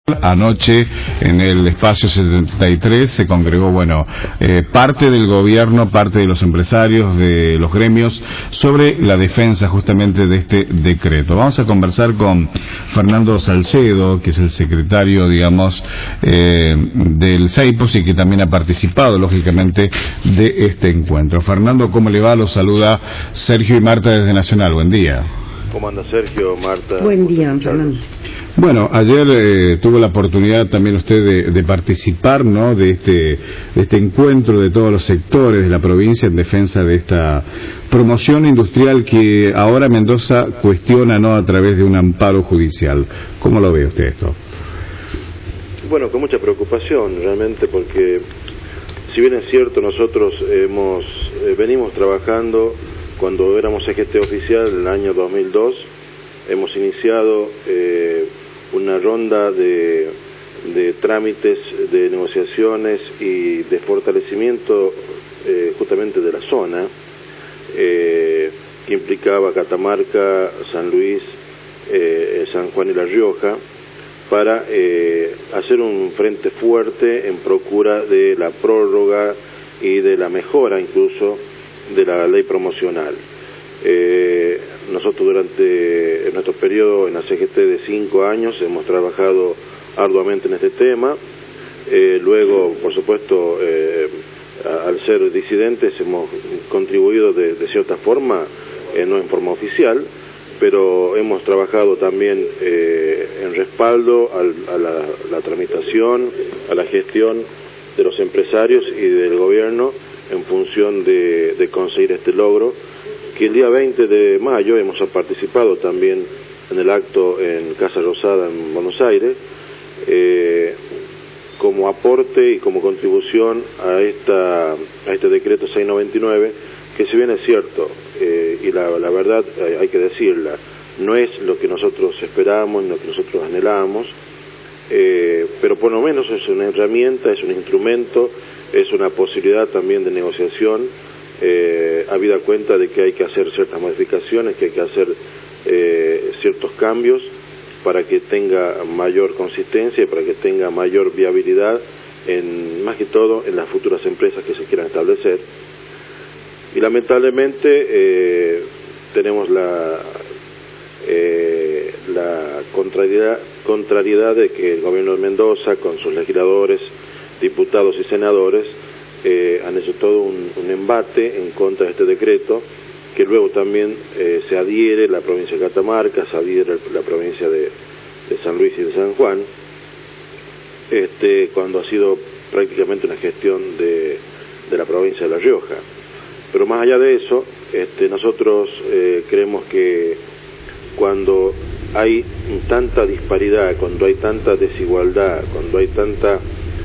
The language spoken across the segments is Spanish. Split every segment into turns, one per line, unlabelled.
Anoche en el espacio 73 se congregó, parte del gobierno, parte de los empresarios, de los gremios, sobre la defensa justamente de este decreto. Vamos a conversar con Fernando Salcedo, que es el secretario, del CEIPOS y que también ha participado, lógicamente, de este encuentro. Fernando, ¿cómo le va? Los saluda Sergio y Marta desde Nacional. Buen día.
¿Cómo anda Sergio, Marta?
Buen día, Fernando.
Bueno, ayer tuvo la oportunidad también usted de participar, ¿no?, de este encuentro de todos los sectores de la provincia en defensa de esta promoción industrial que ahora Mendoza cuestiona, ¿no?, a través de un amparo judicial. ¿Cómo lo ve usted esto?
Bueno, con mucha preocupación realmente, porque si bien es cierto, nosotros venimos trabajando cuando éramos CGT oficial en el año 2002, hemos iniciado una ronda de trámites, de negociaciones y de fortalecimiento justamente de la zona, que implicaba Catamarca, San Luis, San Juan y La Rioja, para hacer un frente fuerte en procura de la prórroga y de la mejora incluso de la ley promocional. Nosotros durante nuestro periodo en la CGT de 5 años hemos trabajado arduamente en este tema. Luego, por supuesto, al ser disidentes hemos contribuido de cierta forma, no en forma oficial, pero hemos trabajado también en respaldo a la tramitación, a la gestión de los empresarios y del gobierno en función de conseguir este logro, que el día 20 de mayo hemos participado también en el acto en Casa Rosada en Buenos Aires, como aporte y como contribución a este decreto 699, que si bien es cierto, y la verdad hay que decirla, no es lo que nosotros esperábamos, lo que nosotros anhelábamos, pero por lo menos es una herramienta, es un instrumento, es una posibilidad también de negociación, habida cuenta de que hay que hacer ciertas modificaciones, que hay que hacer ciertos cambios para que tenga mayor consistencia y para que tenga mayor viabilidad, más que todo en las futuras empresas que se quieran establecer. Y lamentablemente tenemos la contrariedad de que el gobierno de Mendoza, con sus legisladores, diputados y senadores, han hecho todo un embate en contra de este decreto, que luego también se adhiere la provincia de Catamarca, se adhiere la provincia de San Luis y de San Juan, cuando ha sido prácticamente una gestión de la provincia de La Rioja. Pero más allá de eso, nosotros creemos que cuando hay tanta disparidad, cuando hay tanta desigualdad, cuando hay tanta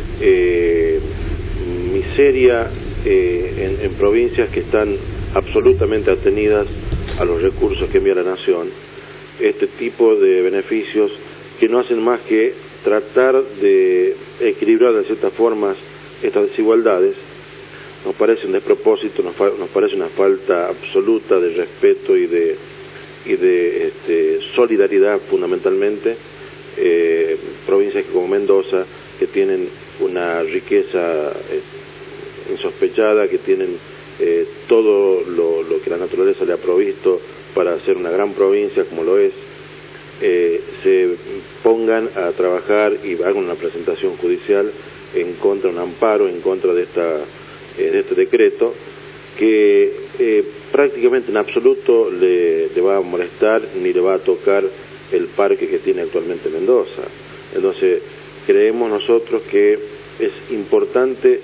miseria en provincias que están absolutamente atenidas a los recursos que envía la nación, este tipo de beneficios que no hacen más que tratar de equilibrar de ciertas formas estas desigualdades, nos parece un despropósito, nos parece una falta absoluta de respeto y de solidaridad fundamentalmente. Provincias como Mendoza, que tienen una riqueza insospechada, que tienen todo lo que la naturaleza le ha provisto para ser una gran provincia como lo es, se pongan a trabajar y hagan una presentación judicial en contra, un amparo en contra de este decreto, que prácticamente en absoluto le va a molestar ni le va a tocar el parque que tiene actualmente Mendoza. Entonces creemos nosotros que es importante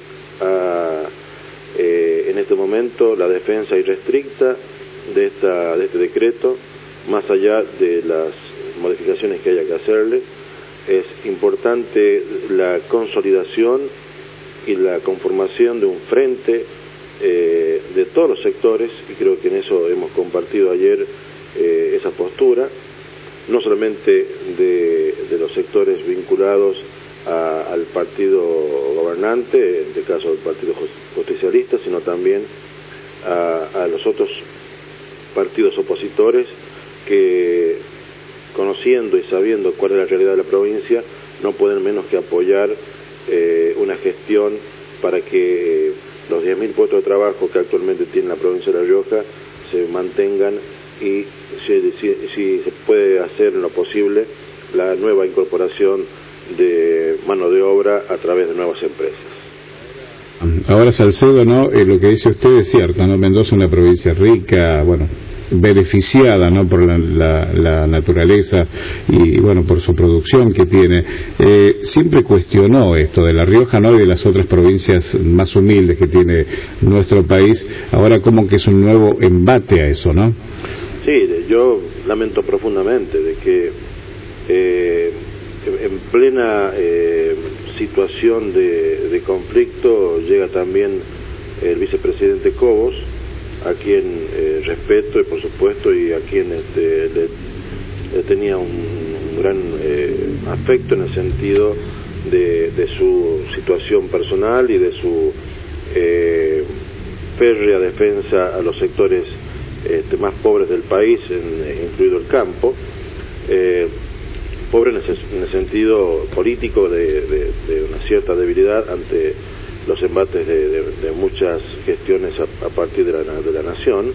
en este momento la defensa irrestricta de este decreto, más allá de las modificaciones que haya que hacerle. Es importante la consolidación y la conformación de un frente de todos los sectores, y creo que en eso hemos compartido ayer esa postura, no solamente de los sectores vinculados al partido gobernante, en este caso al Partido Justicialista, sino también a los otros partidos opositores que, conociendo y sabiendo cuál es la realidad de la provincia, no pueden menos que apoyar una gestión para que los 10.000 puestos de trabajo que actualmente tiene la provincia de La Rioja se mantengan y si se puede hacer en lo posible la nueva incorporación de mano de obra a través de nuevas empresas.
Ahora, Salcedo, ¿no? Lo que dice usted es cierto, ¿no? Mendoza es una provincia rica, bueno, beneficiada, ¿no? Por la naturaleza y, bueno, por su producción que tiene. Siempre cuestionó esto de La Rioja, ¿no? Y de las otras provincias más humildes que tiene nuestro país. Ahora como que es un nuevo embate a eso, ¿no?
Sí, yo lamento profundamente de que en plena situación de conflicto llega también el vicepresidente Cobos, a quien respeto y por supuesto y a quien le tenía un gran afecto en el sentido de su situación personal y de su férrea defensa a los sectores más pobres del país, incluido el campo, pobre en el sentido político de una cierta debilidad ante los embates de muchas gestiones a partir de la nación.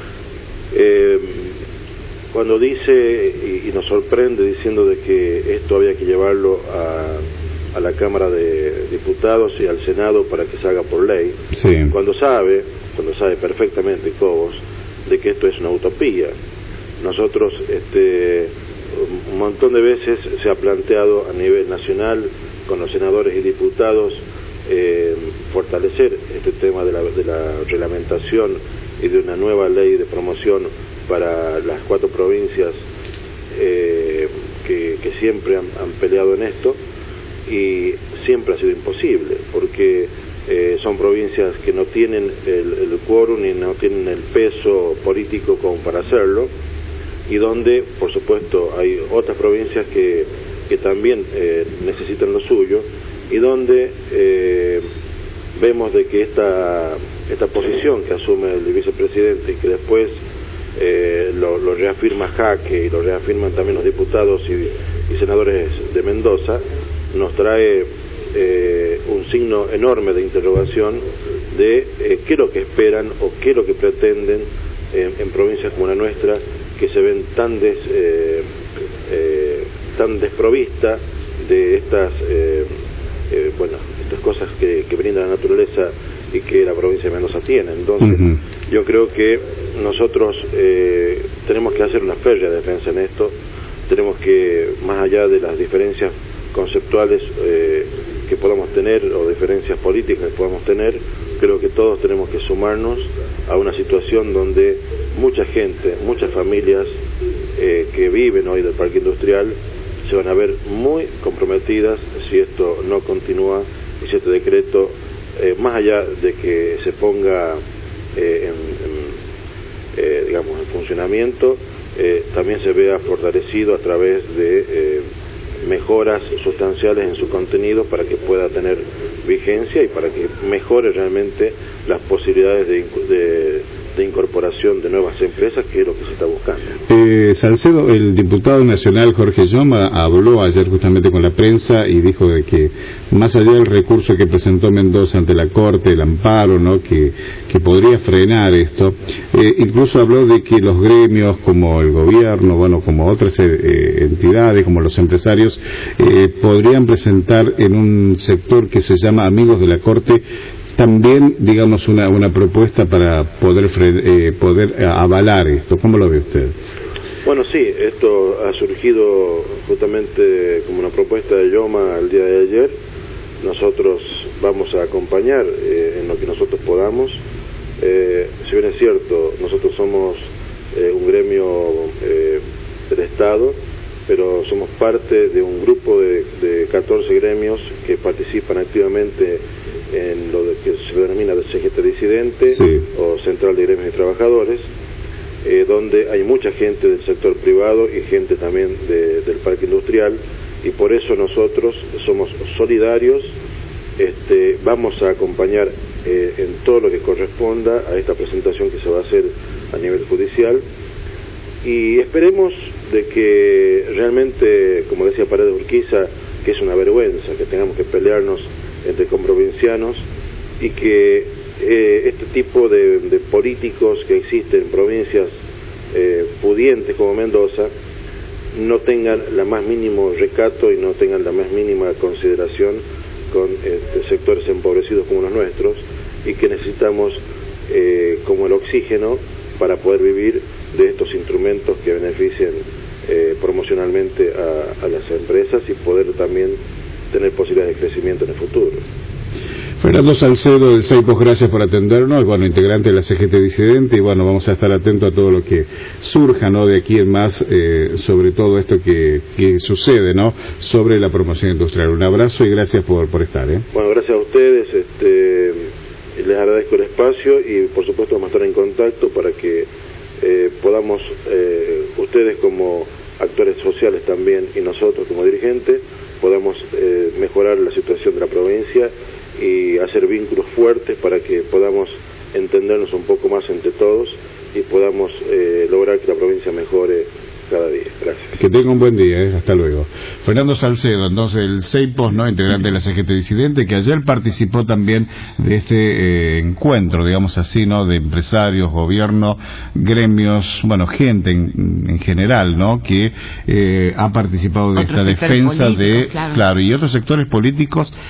Cuando dice y nos sorprende diciendo de que esto había que llevarlo a la Cámara de Diputados y al Senado para que se haga por ley,
sí. Cuando
sabe perfectamente Cobos de que esto es una utopía. Nosotros un montón de veces se ha planteado a nivel nacional con los senadores y diputados fortalecer este tema de la reglamentación y de una nueva ley de promoción para las 4 provincias que siempre han peleado en esto, y siempre ha sido imposible porque son provincias que no tienen el quórum y no tienen el peso político como para hacerlo, y donde por supuesto hay otras provincias que también necesitan lo suyo, y donde vemos de que esta posición que asume el vicepresidente y que después lo reafirma Jaque y lo reafirman también los diputados y senadores de Mendoza, nos trae un signo enorme de interrogación de qué es lo que esperan o qué es lo que pretenden en provincias como la nuestra, que se ven tan desprovistas de estas cosas que brinda la naturaleza y que la provincia de Mendoza tiene. Entonces, yo creo que nosotros tenemos que hacer una férrea defensa en esto. Tenemos que, más allá de las diferencias conceptuales que podamos tener o diferencias políticas que podamos tener, creo que todos tenemos que sumarnos a una situación donde mucha gente, muchas familias que viven hoy del parque industrial se van a ver muy comprometidas si esto no continúa y si este decreto, más allá de que se ponga en funcionamiento, también se vea fortalecido a través de mejoras sustanciales en su contenido para que pueda tener vigencia y para que mejore realmente las posibilidades de incorporación de nuevas empresas, que es lo que se está buscando.
Salcedo, el diputado nacional Jorge Yoma habló ayer justamente con la prensa y dijo de que más allá del recurso que presentó Mendoza ante la Corte, el amparo, ¿no?, que podría frenar esto, incluso habló de que los gremios como el gobierno, bueno, como otras entidades, como los empresarios, podrían presentar en un sector que se llama Amigos de la Corte también, digamos, una propuesta para poder avalar esto. ¿Cómo lo ve usted?
Bueno, sí, esto ha surgido justamente como una propuesta de Yoma el día de ayer. Nosotros vamos a acompañar en lo que nosotros podamos. Si bien es cierto, nosotros somos un gremio del Estado, pero somos parte de un grupo de 14 gremios que participan activamente en lo que se denomina de CGT disidente, sí, o Central de Gremios y Trabajadores, donde hay mucha gente del sector privado y gente también del parque industrial, y por eso nosotros somos solidarios. Vamos a acompañar en todo lo que corresponda a esta presentación que se va a hacer a nivel judicial, y esperemos de que realmente, como decía Paredes Urquiza, que es una vergüenza que tengamos que pelearnos entre comprovincianos y que este tipo de políticos que existen en provincias pudientes como Mendoza no tengan la más mínimo recato y no tengan la más mínima consideración con sectores empobrecidos como los nuestros, y que necesitamos como el oxígeno para poder vivir de estos instrumentos que beneficien promocionalmente a las empresas y poder también tener posibilidades de crecimiento en el futuro.
Fernando Salcedo del Ceipos, gracias por atendernos, bueno, integrante de la CGT Disidente, y bueno, vamos a estar atentos a todo lo que surja, ¿no?, de aquí en más, sobre todo esto que sucede, ¿no?, sobre la promoción industrial. Un abrazo y gracias por estar,
Bueno, gracias a ustedes, les agradezco el espacio y por supuesto vamos a estar en contacto para que podamos, ustedes como actores sociales también y nosotros como dirigentes, podamos mejorar la situación de la provincia y hacer vínculos fuertes para que podamos entendernos un poco más entre todos y podamos lograr que la provincia mejore cada día. Gracias.
Que tenga un buen día, hasta luego. Fernando Salcedo, entonces el Ceipos, ¿no?, integrante de la CGT Disidente, que ayer participó también de este encuentro, digamos así, ¿no?, de empresarios, gobierno, gremios, bueno, gente en general, ¿no?, que ha participado de esta defensa de, claro, y otros sectores políticos